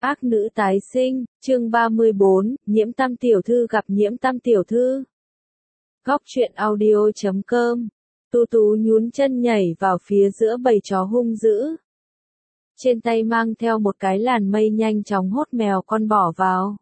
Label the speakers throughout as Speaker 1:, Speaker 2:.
Speaker 1: Ác nữ tái sinh, chương 34, Nhiễm Tam tiểu thư gặp Nhiễm Tam tiểu thư. Góc truyện audio.com. Tu Tú nhún chân nhảy vào phía giữa bầy chó hung dữ. Trên tay mang theo một cái làn mây nhanh chóng hốt mèo con bỏ vào.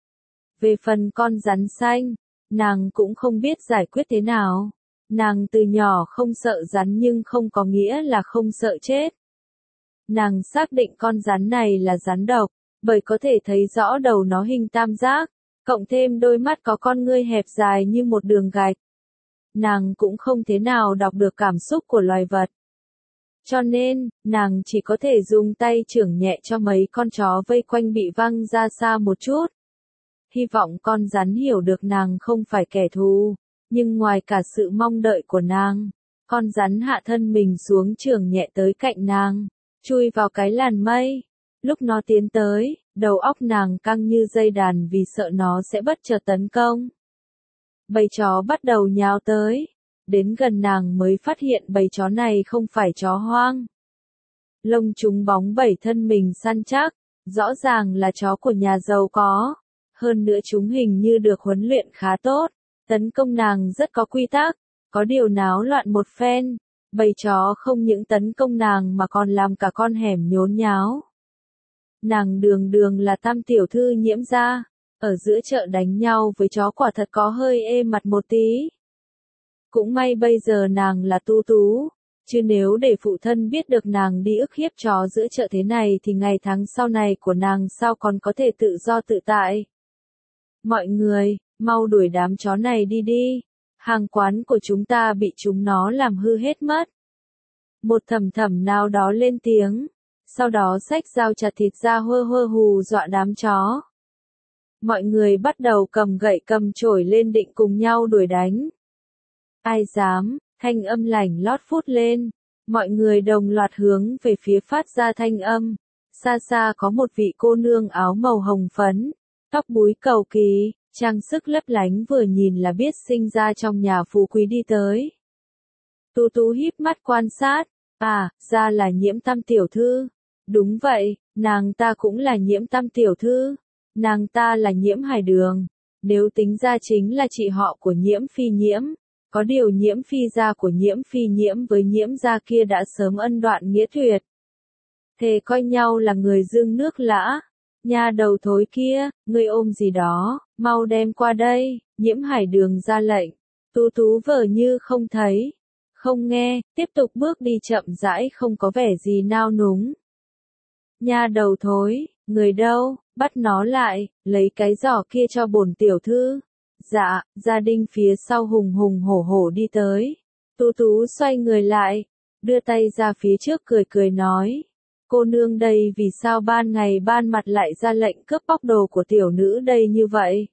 Speaker 1: Về phần con rắn xanh, nàng cũng không biết giải quyết thế nào. Nàng từ nhỏ không sợ rắn nhưng không có nghĩa là không sợ chết. Nàng xác định con rắn này là rắn độc, bởi có thể thấy rõ đầu nó hình tam giác, cộng thêm đôi mắt có con ngươi hẹp dài như một đường gạch. Nàng cũng không thế nào đọc được cảm xúc của loài vật. Cho nên, nàng chỉ có thể dùng tay chưởng nhẹ cho mấy con chó vây quanh bị văng ra xa một chút. Hy vọng con rắn hiểu được nàng không phải kẻ thù, nhưng ngoài cả sự mong đợi của nàng, con rắn hạ thân mình xuống chưởng nhẹ tới cạnh nàng, chui vào cái làn mây. Lúc nó tiến tới, đầu óc nàng căng như dây đàn vì sợ nó sẽ bất chợt tấn công. Bầy chó bắt đầu nhào tới, đến gần nàng mới phát hiện bầy chó này không phải chó hoang. Lông chúng bóng bẩy thân mình săn chắc, rõ ràng là chó của nhà giàu có, hơn nữa chúng hình như được huấn luyện khá tốt, tấn công nàng rất có quy tắc, có điều náo loạn một phen, bầy chó không những tấn công nàng mà còn làm cả con hẻm nhốn nháo. Nàng đường đường là Tam tiểu thư Nhiễm gia, ở giữa chợ đánh nhau với chó quả thật có hơi ê mặt một tí. Cũng may bây giờ nàng là Tu Tú, chứ nếu để phụ thân biết được nàng đi ức hiếp chó giữa chợ thế này thì ngày tháng sau này của nàng sao còn có thể tự do tự tại. Mọi người, mau đuổi đám chó này đi đi, hàng quán của chúng ta bị chúng nó làm hư hết mất. Một thầm thầm nào đó lên tiếng. Sau đó xách dao chặt thịt ra hơ hơ hù dọa đám chó. Mọi người bắt đầu cầm gậy cầm chổi lên định cùng nhau đuổi đánh. Ai dám, thanh âm lảnh lót phút lên. Mọi người đồng loạt hướng về phía phát ra thanh âm. Xa xa có một vị cô nương áo màu hồng phấn, tóc búi cầu kỳ, trang sức lấp lánh vừa nhìn là biết sinh ra trong nhà phú quý đi tới. Tu Tú híp mắt quan sát. À, ra là Nhiễm Tam tiểu thư. Đúng vậy, nàng ta cũng là Nhiễm Tam tiểu thư. Nàng ta là Nhiễm Hải Đường. Nếu tính ra chính là chị họ của Nhiễm Phi Nhiễm. Có điều Nhiễm Phi gia của Nhiễm Phi Nhiễm với Nhiễm gia kia đã sớm ân đoạn nghĩa tuyệt. Thề coi nhau là người dương nước lã. Nha đầu thối kia, ngươi ôm gì đó, mau đem qua đây. Nhiễm Hải Đường ra lệnh. Tu Tú vờ như không thấy, không nghe, tiếp tục bước đi chậm rãi không có vẻ gì nao núng. Nha đầu thối, người đâu, bắt nó lại, lấy cái giỏ kia cho bổn tiểu thư. Dạ, gia đình phía sau hùng hùng hổ hổ đi tới. Tu Tú xoay người lại, đưa tay ra phía trước cười cười nói. Cô nương đây vì sao ban ngày ban mặt lại ra lệnh cướp bóc đồ của tiểu nữ đây như vậy?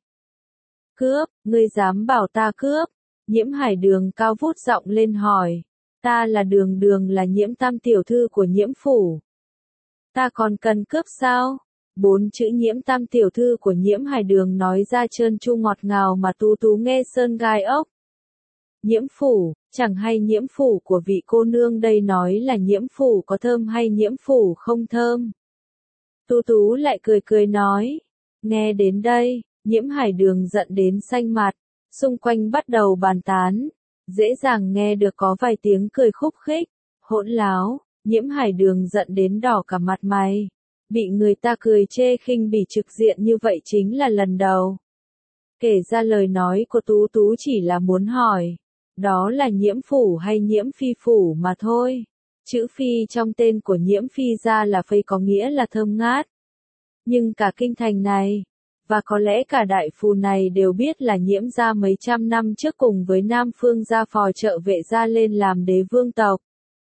Speaker 1: Cướp, ngươi dám bảo ta cướp? Nhiễm Hải Đường cao vút giọng lên hỏi. Ta là Đường Đường là Nhiễm Tam tiểu thư của Nhiễm phủ. Ta còn cần cướp sao? 4 chữ Nhiễm Tam tiểu thư của Nhiễm Hải Đường nói ra trơn tru ngọt ngào mà Tu Tú nghe sơn gai ốc. Nhiễm phủ, chẳng hay Nhiễm phủ của vị cô nương đây nói là Nhiễm phủ có thơm hay Nhiễm phủ không thơm? Tu Tú lại cười cười nói. Nghe đến đây, Nhiễm Hải Đường giận đến xanh mặt, xung quanh bắt đầu bàn tán. Dễ dàng nghe được có vài tiếng cười khúc khích, hỗn láo. Nhiễm Hải Đường giận đến đỏ cả mặt mày. Bị người ta cười chê khinh bỉ trực diện như vậy chính là lần đầu. Kể ra lời nói của Tú Tú chỉ là muốn hỏi. Đó là Nhiễm phủ hay Nhiễm Phi phủ mà thôi. Chữ Phi trong tên của Nhiễm Phi gia là Phây có nghĩa là thơm ngát. Nhưng cả kinh thành này, và có lẽ cả đại phù này đều biết là Nhiễm gia mấy trăm năm trước cùng với Nam Phương gia phò trợ Vệ gia lên làm đế vương tộc.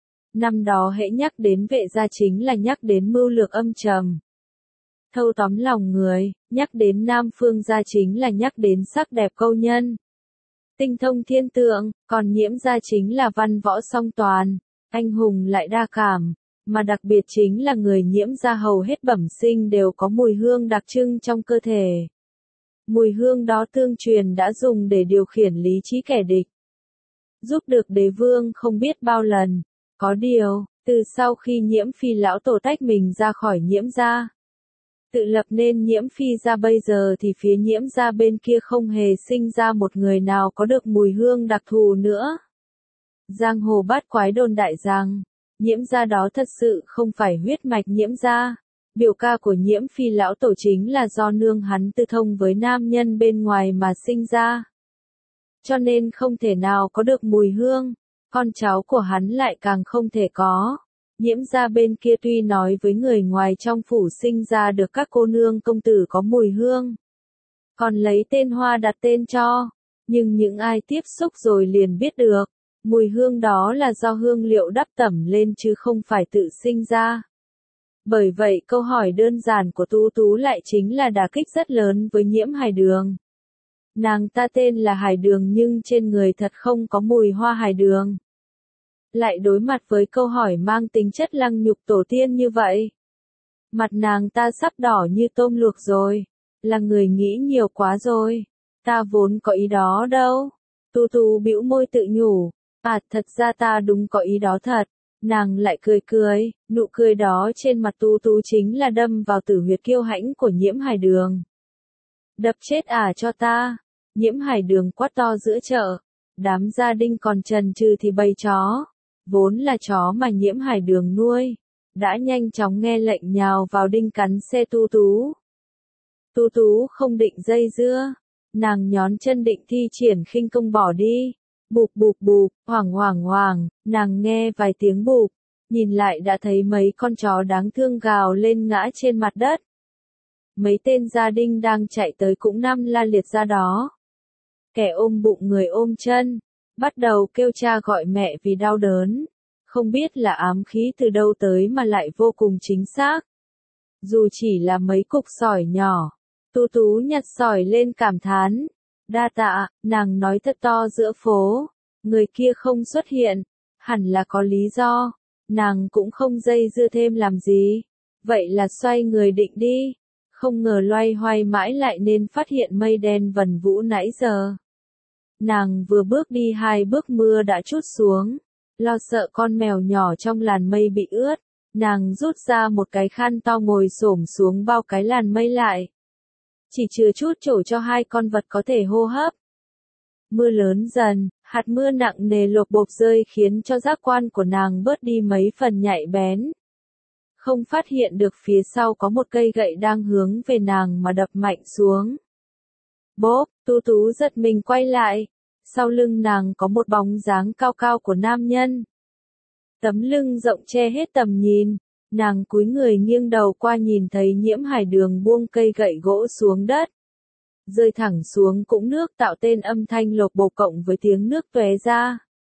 Speaker 1: Năm đó hễ nhắc đến Vệ gia chính là nhắc đến mưu lược âm trầm, thâu tóm lòng người, nhắc đến Nam Phương gia chính là nhắc đến sắc đẹp câu nhân, tinh thông thiên tượng, còn Nhiễm gia chính là văn võ song toàn, anh hùng lại đa cảm, mà đặc biệt chính là người Nhiễm gia hầu hết bẩm sinh đều có mùi hương đặc trưng trong cơ thể. Mùi hương đó tương truyền đã dùng để điều khiển lý trí kẻ địch, giúp được đế vương không biết bao lần. Có điều, từ sau khi Nhiễm Phi lão tổ tách mình ra khỏi Nhiễm gia, Tự lập nên Nhiễm Phi gia bây giờ thì phía Nhiễm gia bên kia không hề sinh ra một người nào có được mùi hương đặc thù nữa. Giang hồ bát quái đồn đại rằng, Nhiễm gia đó thật sự không phải huyết mạch Nhiễm gia. Biểu ca của Nhiễm Phi lão tổ chính là do nương hắn tư thông với nam nhân bên ngoài mà sinh ra. Cho nên không thể nào có được mùi hương, con cháu của hắn lại càng không thể có. Nhiễm gia bên kia tuy nói với người ngoài trong phủ sinh ra được các cô nương công tử có mùi hương, còn lấy tên hoa đặt tên cho, nhưng những ai tiếp xúc rồi liền biết được, mùi hương đó là do hương liệu đắp tẩm lên chứ không phải tự sinh ra. Bởi vậy câu hỏi đơn giản của Tú Tú lại chính là đả kích rất lớn với Nhiễm Hải Đường. Nàng ta tên là Hải Đường nhưng trên người thật không có mùi hoa hải đường. Lại đối mặt với câu hỏi mang tính chất lăng nhục tổ tiên như vậy. Mặt nàng ta sắp đỏ như tôm luộc rồi. Là người nghĩ nhiều quá rồi. Ta vốn có ý đó đâu. Tú Tú bĩu môi tự nhủ. À thật ra ta đúng có ý đó thật. Nàng lại cười cười, nụ cười đó trên mặt Tú Tú chính là đâm vào tử huyệt kiêu hãnh của Nhiễm Hải Đường. Đập chết cho ta. Nhiễm Hải Đường quát to giữa chợ. Đám gia đình còn chần chừ thì bầy chó, vốn là chó mà Nhiễm Hải Đường nuôi, đã nhanh chóng nghe lệnh nhào vào đinh cắn xe Tú Tú. Tú Tú không định dây dưa, nàng nhón chân định thi triển khinh công bỏ đi. Bụp bụp bụp, hoảng hoảng hoảng, nàng nghe vài tiếng bụp, nhìn lại đã thấy mấy con chó đáng thương gào lên ngã trên mặt đất. Mấy tên gia đình đang chạy tới cũng nằm la liệt ra đó. Kẻ ôm bụng người ôm chân, bắt đầu kêu cha gọi mẹ vì đau đớn. Không biết là ám khí từ đâu tới mà lại vô cùng chính xác. Dù chỉ là mấy cục sỏi nhỏ, Tú Tú nhặt sỏi lên cảm thán. Đa tạ, nàng nói thật to giữa phố. Người kia không xuất hiện, hẳn là có lý do. Nàng cũng không dây dưa thêm làm gì. Vậy là xoay người định đi. Không ngờ loay hoay mãi lại nên phát hiện mây đen vần vũ nãy giờ. Nàng vừa bước đi 2 bước mưa đã trút xuống. Lo sợ con mèo nhỏ trong làn mây bị ướt, nàng rút ra một cái khăn to ngồi xổm xuống bao cái làn mây lại. Chỉ chừa chút chỗ cho 2 con vật có thể hô hấp. Mưa lớn dần, hạt mưa nặng nề lộp bộp rơi khiến cho giác quan của nàng bớt đi mấy phần nhạy bén. Không phát hiện được phía sau có một cây gậy đang hướng về nàng mà đập mạnh xuống. Bốp, Tú Tú giật mình quay lại. Sau lưng nàng có một bóng dáng cao cao của nam nhân. Tấm lưng rộng che hết tầm nhìn. Nàng cúi người nghiêng đầu qua nhìn thấy Nhiễm Hải Đường buông cây gậy gỗ xuống đất. Rơi thẳng xuống cũng nước tạo tên âm thanh lộp bộp cộng với tiếng nước tóe ra.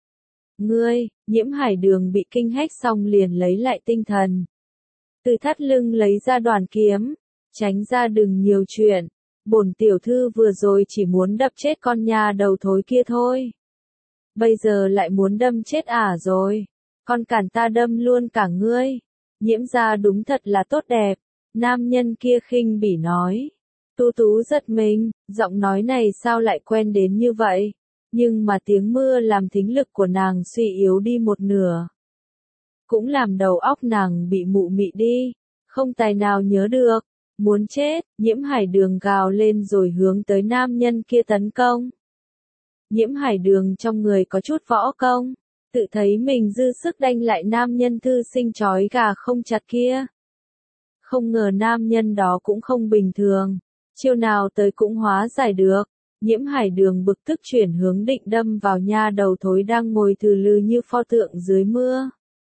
Speaker 1: Ngươi, Nhiễm Hải Đường bị kinh hách xong liền lấy lại tinh thần. Từ thắt lưng lấy ra đoàn kiếm. Tránh ra đừng nhiều chuyện. Bổn tiểu thư vừa rồi chỉ muốn đập chết con nhà đầu thối kia thôi. Bây giờ lại muốn đâm chết rồi. Con cản ta đâm luôn cả ngươi. Nhiễm gia đúng thật là tốt đẹp. Nam nhân kia khinh bỉ nói. Tú Tú giật mình, giọng nói này sao lại quen đến như vậy. Nhưng mà tiếng mưa làm thính lực của nàng suy yếu đi một nửa. Cũng làm đầu óc nàng bị mụ mị đi. Không tài nào nhớ được. Muốn chết, Nhiễm Hải Đường gào lên rồi hướng tới nam nhân kia tấn công. Nhiễm Hải Đường trong người có chút võ công, tự thấy mình dư sức đánh lại nam nhân thư sinh trói gà không chặt kia. Không ngờ nam nhân đó cũng không bình thường, chiêu nào tới cũng hóa giải được. Nhiễm Hải Đường bực tức chuyển hướng định đâm vào nha đầu thối đang ngồi thừ lừ như pho tượng dưới mưa.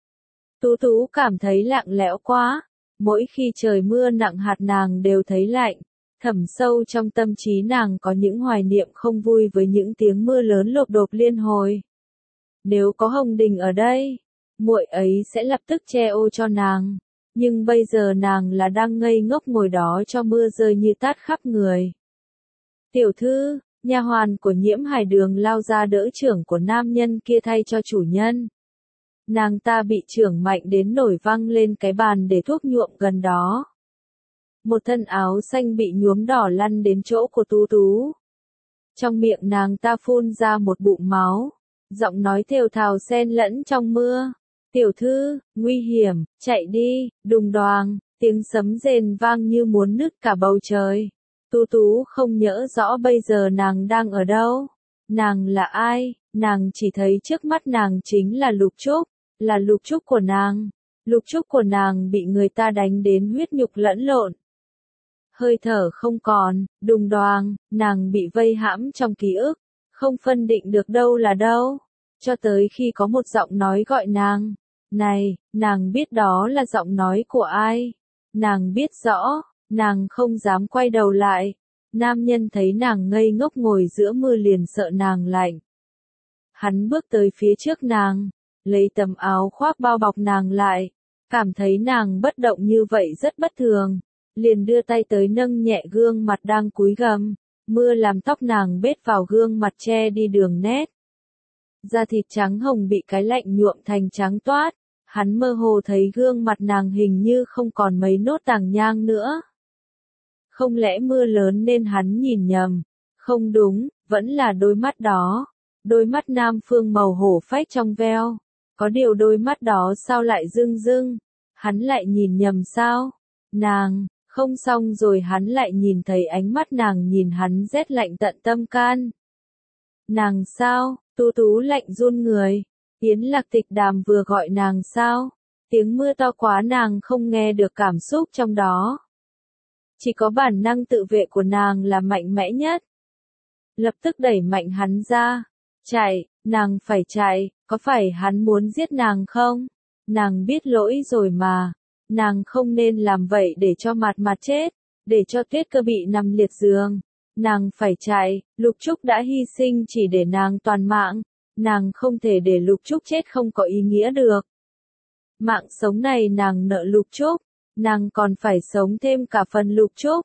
Speaker 1: Tú Tú cảm thấy lạnh lẽo quá. Mỗi khi trời mưa nặng hạt nàng đều thấy lạnh, thẳm sâu trong tâm trí nàng có những hoài niệm không vui với những tiếng mưa lớn lộp độp liên hồi. Nếu có Hồng Đình ở đây, muội ấy sẽ lập tức che ô cho nàng, nhưng bây giờ nàng là đang ngây ngốc ngồi đó cho mưa rơi như tát khắp người. Tiểu thư, nha hoàn của Nhiễm Hải Đường lao ra đỡ trưởng của nam nhân kia thay cho chủ nhân. Nàng ta bị chưởng mạnh đến nổi văng lên cái bàn để thuốc nhuộm gần đó. Một thân áo xanh bị nhuốm đỏ lăn đến chỗ của Tú Tú. Trong miệng nàng ta phun ra một bụng máu. Giọng nói thều thào xen lẫn trong mưa. Tiểu thư, nguy hiểm, chạy đi, đùng đoàng, Tiếng sấm rền vang như muốn nứt cả bầu trời. Tú Tú không nhớ rõ bây giờ nàng đang ở đâu. Nàng là ai? Nàng chỉ thấy trước mắt nàng chính là Lục Trúc, là Lục Trúc của nàng. Lục Trúc của nàng bị người ta đánh đến huyết nhục lẫn lộn. Hơi thở không còn, đùng đoàng, nàng bị vây hãm trong ký ức, không phân định được đâu là đâu. Cho tới khi có một giọng nói gọi nàng. Này, nàng biết đó là giọng nói của ai. Nàng biết rõ, nàng không dám quay đầu lại. Nam nhân thấy nàng ngây ngốc ngồi giữa mưa liền sợ nàng lạnh. Hắn bước tới phía trước nàng, lấy tấm áo khoác bao bọc nàng lại, cảm thấy nàng bất động như vậy rất bất thường, liền đưa tay tới nâng nhẹ gương mặt đang cúi gằm, mưa làm tóc nàng bết vào gương mặt che đi đường nét. Da thịt trắng hồng bị cái lạnh nhuộm thành trắng toát, hắn mơ hồ thấy gương mặt nàng hình như không còn mấy nốt tàng nhang nữa. Không lẽ mưa lớn nên hắn nhìn nhầm? Không đúng, vẫn là đôi mắt đó. Đôi mắt Nam Phương màu hổ phách trong veo. Có điều đôi mắt đó sao lại rưng rưng? Hắn lại nhìn nhầm sao? Nàng, không xong rồi hắn lại nhìn thấy ánh mắt nàng nhìn hắn rét lạnh tận tâm can. Nàng sao? Tú Tú lạnh run người. Yến Lạc Tịch Đàm vừa gọi nàng sao? Tiếng mưa to quá nàng không nghe được cảm xúc trong đó. Chỉ có bản năng tự vệ của nàng là mạnh mẽ nhất. Lập tức đẩy mạnh hắn ra. Chạy, nàng phải chạy, có phải hắn muốn giết nàng không? Nàng biết lỗi rồi mà. Nàng không nên làm vậy để cho Mạt Mạt chết, để cho Tuyết Cơ bị nằm liệt giường. Nàng phải chạy, Lục Trúc đã hy sinh chỉ để nàng toàn mạng. Nàng không thể để Lục Trúc chết không có ý nghĩa được. Mạng sống này nàng nợ Lục Trúc, nàng còn phải sống thêm cả phần Lục Trúc.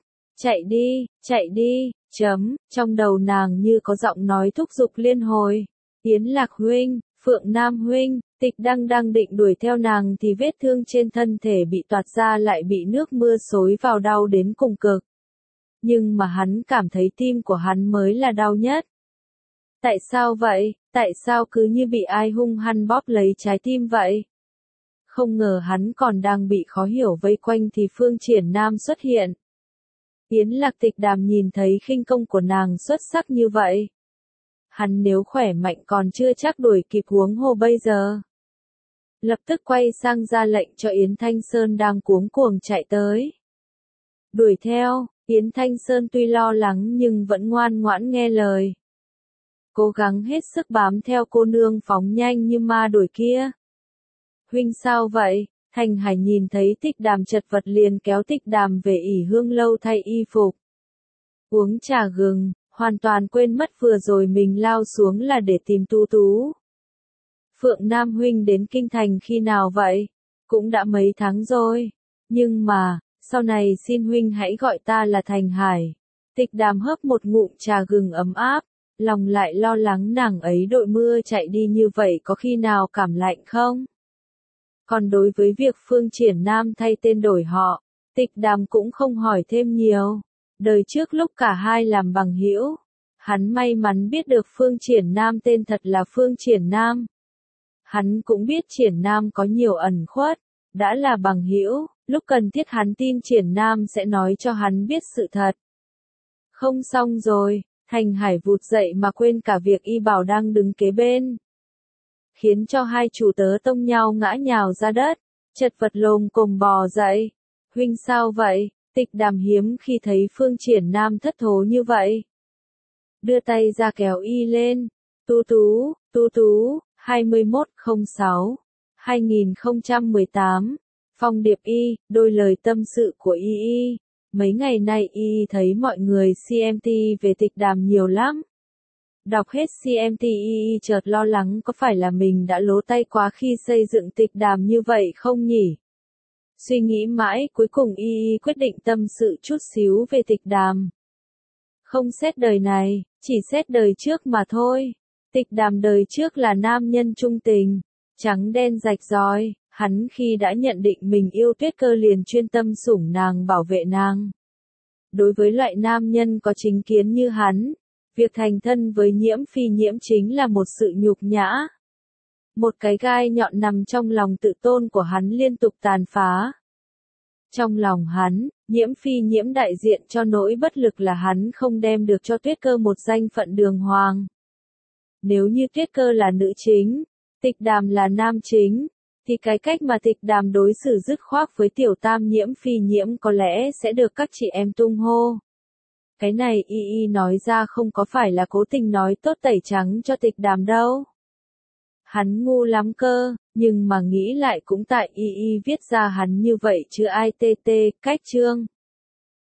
Speaker 1: Chạy đi, trong đầu nàng như có giọng nói thúc giục liên hồi. Yến Lạc huynh, Phượng Nam huynh, Tịch đang định đuổi theo nàng thì vết thương trên thân thể bị toạc ra lại bị nước mưa xối vào đau đến cùng cực. Nhưng mà hắn cảm thấy tim của hắn mới là đau nhất. Tại sao vậy? Tại sao cứ như bị ai hung hăng bóp lấy trái tim vậy? Không ngờ hắn còn đang bị khó hiểu vây quanh thì Phương Triển Nam xuất hiện. Yến Lạc Tịch Đàm nhìn thấy khinh công của nàng xuất sắc như vậy. Hắn nếu khỏe mạnh còn chưa chắc đuổi kịp huống hồ bây giờ. Lập tức quay sang ra lệnh cho Yến Thanh Sơn đang cuống cuồng chạy tới. Đuổi theo, Yến Thanh Sơn tuy lo lắng nhưng vẫn ngoan ngoãn nghe lời. Cố gắng hết sức bám theo cô nương phóng nhanh như ma đuổi kia. Huynh sao vậy? Thành Hải nhìn thấy Tịch Đàm chật vật liền kéo Tịch Đàm về ỉ hương lâu thay y phục. Uống trà gừng, hoàn toàn quên mất vừa rồi mình lao xuống là để tìm Tú Tú. Phượng Nam huynh đến Kinh Thành khi nào vậy? Cũng đã mấy tháng rồi. Nhưng mà, sau này xin huynh hãy gọi ta là Thành Hải. Tịch Đàm hớp một ngụm trà gừng ấm áp, lòng lại lo lắng nàng ấy đội mưa chạy đi như vậy có khi nào cảm lạnh không? Còn đối với việc Phương Triển Nam thay tên đổi họ, Tịch Đàm cũng không hỏi thêm nhiều. Đời trước lúc cả hai làm bằng hữu, hắn may mắn biết được Phương Triển Nam tên thật là Phương Triển Nam. Hắn cũng biết Triển Nam có nhiều ẩn khuất, đã là bằng hữu, lúc cần thiết hắn tin Triển Nam sẽ nói cho hắn biết sự thật. Không xong rồi, Thành Hải vụt dậy mà quên cả việc y bảo đang đứng kế bên. Khiến cho hai chủ tớ tông nhau ngã nhào ra đất, chật vật lồm cồm bò dậy. Huynh sao vậy? Tịch Đàm hiếm khi thấy Phương Triển Nam thất thố như vậy. Đưa tay ra kéo y lên. Tú Tú, 21/06/2018. Phong điệp y, đôi lời tâm sự của y. Mấy ngày nay y thấy mọi người CMT về Tịch Đàm nhiều lắm. Đọc hết CMT y chợt lo lắng có phải là mình đã lố tay quá khi xây dựng Tịch Đàm như vậy không nhỉ? Suy nghĩ mãi cuối cùng y quyết định tâm sự chút xíu về Tịch Đàm. Không xét đời này, chỉ xét đời trước mà thôi. Tịch Đàm đời trước là nam nhân trung tình, trắng đen rạch ròi, hắn khi đã nhận định mình yêu Tuyết Cơ liền chuyên tâm sủng nàng bảo vệ nàng. Đối với loại nam nhân có chính kiến như hắn, việc thành thân với Nhiễm Phi Nhiễm chính là một sự nhục nhã. Một cái gai nhọn nằm trong lòng tự tôn của hắn liên tục tàn phá. Trong lòng hắn, Nhiễm Phi Nhiễm đại diện cho nỗi bất lực là hắn không đem được cho Tuyết Cơ một danh phận đường hoàng. Nếu như Tuyết Cơ là nữ chính, Tịch Đàm là nam chính, thì cái cách mà Tịch Đàm đối xử dứt khoát với tiểu tam Nhiễm Phi Nhiễm có lẽ sẽ được các chị em tung hô. Cái này y nói ra không có phải là cố tình nói tốt tẩy trắng cho Tịch Đàm đâu. Hắn ngu lắm cơ, nhưng mà nghĩ lại cũng tại y viết ra hắn như vậy chứ ai tê cách chương.